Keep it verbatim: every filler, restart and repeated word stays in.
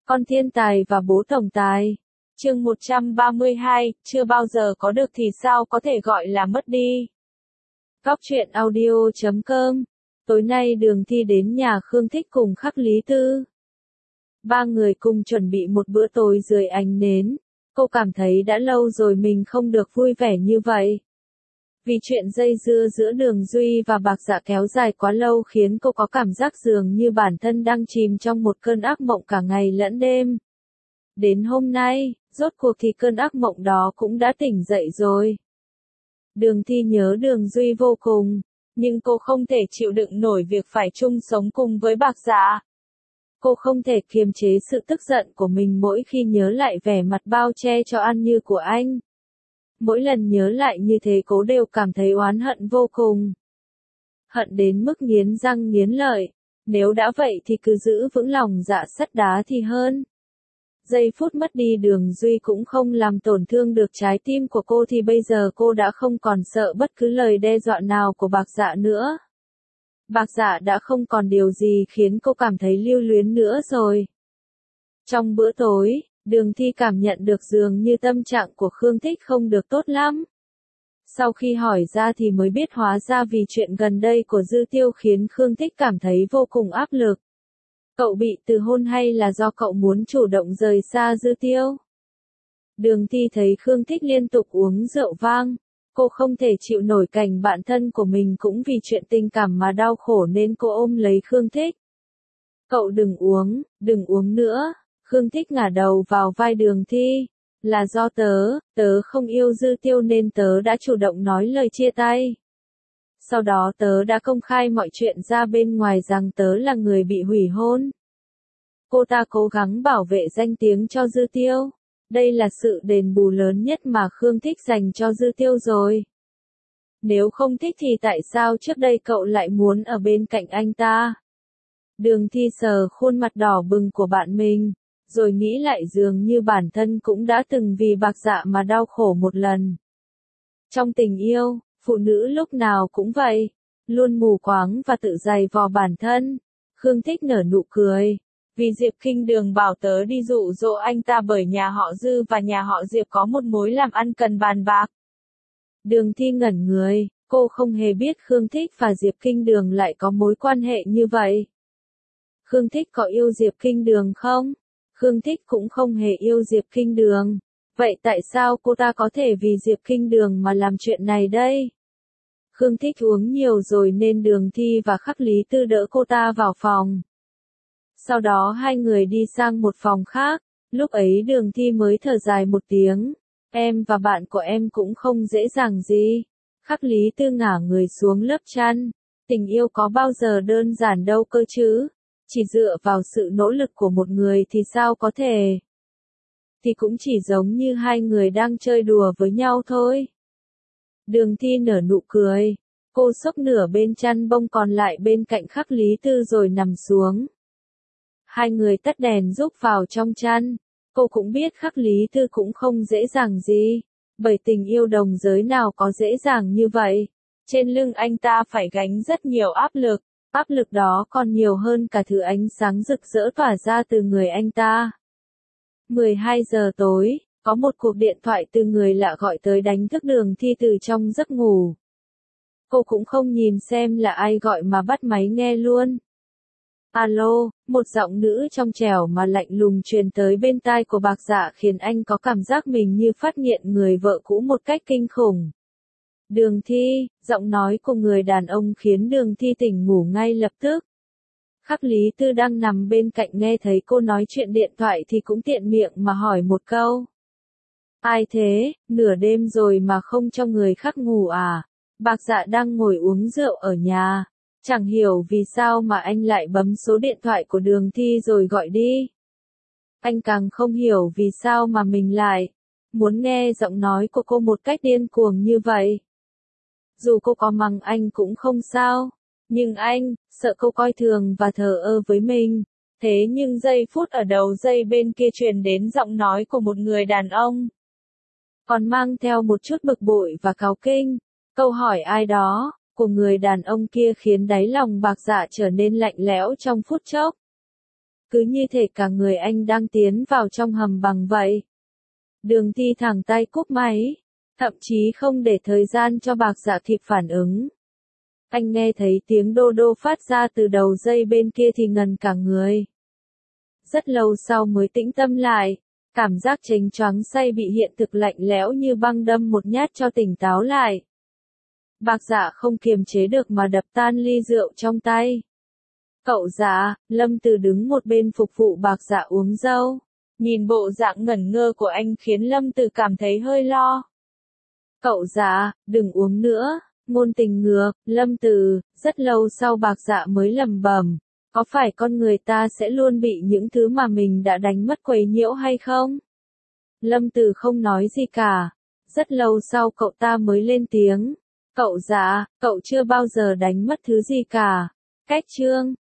Con thiên tài và bố tổng tài. Chương một trăm ba mươi hai, chưa bao giờ có được thì sao có thể gọi là mất đi. Góc truyện audio chấm com. Tối nay Đường Thi đến nhà Khương Thích cùng Khắc Lý Tư. Ba người cùng chuẩn bị một bữa tối dưới ánh nến. Cô cảm thấy đã lâu rồi mình không được vui vẻ như vậy. Vì chuyện dây dưa giữa Đường Duy và Bạc Dạ kéo dài quá lâu khiến cô có cảm giác dường như bản thân đang chìm trong một cơn ác mộng cả ngày lẫn đêm. Đến hôm nay, rốt cuộc thì cơn ác mộng đó cũng đã tỉnh dậy rồi. Đường Thi nhớ Đường Duy vô cùng, nhưng cô không thể chịu đựng nổi việc phải chung sống cùng với Bạc Dạ. Cô không thể kiềm chế sự tức giận của mình mỗi khi nhớ lại vẻ mặt bao che cho ăn như của anh. Mỗi lần nhớ lại như thế cô đều cảm thấy oán hận vô cùng. Hận đến mức nghiến răng nghiến lợi. Nếu đã vậy thì cứ giữ vững lòng dạ sắt đá thì hơn. Giây phút mất đi Đường Duy cũng không làm tổn thương được trái tim của cô thì bây giờ cô đã không còn sợ bất cứ lời đe dọa nào của Bạc Dạ nữa. Bạc Dạ đã không còn điều gì khiến cô cảm thấy lưu luyến nữa rồi. Trong bữa tối, Đường Thi cảm nhận được dường như tâm trạng của Khương Thích không được tốt lắm. Sau khi hỏi ra thì mới biết hóa ra vì chuyện gần đây của Dư Tiêu khiến Khương Thích cảm thấy vô cùng áp lực. Cậu bị từ hôn hay là do cậu muốn chủ động rời xa Dư Tiêu? Đường Thi thấy Khương Thích liên tục uống rượu vang. Cô không thể chịu nổi cảnh bạn thân của mình cũng vì chuyện tình cảm mà đau khổ nên cô ôm lấy Khương Thích. Cậu đừng uống, đừng uống nữa. Khương Thích ngả đầu vào vai Đường Thi. Là do tớ, tớ không yêu Dư Tiêu nên tớ đã chủ động nói lời chia tay. Sau đó tớ đã công khai mọi chuyện ra bên ngoài rằng tớ là người bị hủy hôn. Cô ta cố gắng bảo vệ danh tiếng cho Dư Tiêu. Đây là sự đền bù lớn nhất mà Khương Thích dành cho Dư Tiêu rồi. Nếu không thích thì tại sao trước đây cậu lại muốn ở bên cạnh anh ta? Đường Thi sờ khuôn mặt đỏ bừng của bạn mình, rồi nghĩ lại dường như bản thân cũng đã từng vì Bạc Dạ mà đau khổ một lần. Trong tình yêu, phụ nữ lúc nào cũng vậy, luôn mù quáng và tự giày vò bản thân. Khương Thích nở nụ cười. Vì Diệp Kinh Đường bảo tớ đi dụ dỗ anh ta bởi nhà họ Dư và nhà họ Diệp có một mối làm ăn cần bàn bạc. Đường Thi ngẩn người, cô không hề biết Khương Thích và Diệp Kinh Đường lại có mối quan hệ như vậy. Khương Thích có yêu Diệp Kinh Đường không? Khương Thích cũng không hề yêu Diệp Kinh Đường. Vậy tại sao cô ta có thể vì Diệp Kinh Đường mà làm chuyện này đây? Khương Thích uống nhiều rồi nên Đường Thi và Khắc Lý Tư đỡ cô ta vào phòng. Sau đó hai người đi sang một phòng khác, lúc ấy Đường Thi mới thở dài một tiếng. Em và bạn của em cũng không dễ dàng gì. Khắc Lý Tư ngả người xuống lớp chăn. Tình yêu có bao giờ đơn giản đâu cơ chứ. Chỉ dựa vào sự nỗ lực của một người thì sao có thể. Thì cũng chỉ giống như hai người đang chơi đùa với nhau thôi. Đường Thi nở nụ cười. Cô xốc nửa bên chăn bông còn lại bên cạnh Khắc Lý Tư rồi nằm xuống. Hai người tắt đèn rúc vào trong chăn. Cô cũng biết Khắc Lý Tư cũng không dễ dàng gì. Bởi tình yêu đồng giới nào có dễ dàng như vậy. Trên lưng anh ta phải gánh rất nhiều áp lực. Áp lực đó còn nhiều hơn cả thứ ánh sáng rực rỡ tỏa ra từ người anh ta. mười hai giờ tối, có một cuộc điện thoại từ người lạ gọi tới đánh thức Đường Thi từ trong giấc ngủ. Cô cũng không nhìn xem là ai gọi mà bắt máy nghe luôn. Alo, một giọng nữ trong trẻo mà lạnh lùng truyền tới bên tai của Bạc Dạ khiến anh có cảm giác mình như phát hiện người vợ cũ một cách kinh khủng. Đường Thi, giọng nói của người đàn ông khiến Đường Thi tỉnh ngủ ngay lập tức. Khắc Lý Tư đang nằm bên cạnh nghe thấy cô nói chuyện điện thoại thì cũng tiện miệng mà hỏi một câu. Ai thế, nửa đêm rồi mà không cho người khác ngủ à? Bạc Dạ đang ngồi uống rượu ở nhà. Chẳng hiểu vì sao mà anh lại bấm số điện thoại của Đường Thi rồi gọi đi. Anh càng không hiểu vì sao mà mình lại muốn nghe giọng nói của cô một cách điên cuồng như vậy. Dù cô có mắng anh cũng không sao. Nhưng anh, sợ cô coi thường và thờ ơ với mình. Thế nhưng giây phút ở đầu dây bên kia truyền đến giọng nói của một người đàn ông. Còn mang theo một chút bực bội và cáu kinh. Câu hỏi ai đó của người đàn ông kia khiến đáy lòng Bạc Dạ trở nên lạnh lẽo trong phút chốc. cứ như thể cả người anh đang tiến vào trong hầm bằng vậy. Đường Thi thẳng tay cúp máy, thậm chí không để thời gian cho Bạc Dạ kịp phản ứng. Anh nghe thấy tiếng đô đô phát ra từ đầu dây bên kia thì ngần cả người. Rất lâu sau mới tĩnh tâm lại, cảm giác chênh choáng say bị hiện thực lạnh lẽo như băng đâm một nhát cho tỉnh táo lại. Bạc Dạ không kiềm chế được mà đập tan ly rượu trong tay. Cậu Dạ, Lâm Từ đứng một bên phục vụ Bạc Dạ uống râu. Nhìn bộ dạng ngẩn ngơ của anh khiến Lâm Từ cảm thấy hơi lo. Cậu Dạ, đừng uống nữa, ngôn tình ngược, Lâm Từ, rất lâu sau Bạc Dạ mới lẩm bẩm, có phải con người ta sẽ luôn bị những thứ mà mình đã đánh mất quấy nhiễu hay không? Lâm Từ không nói gì cả, rất lâu sau cậu ta mới lên tiếng, cậu Dạ, cậu chưa bao giờ đánh mất thứ gì cả. Cách chương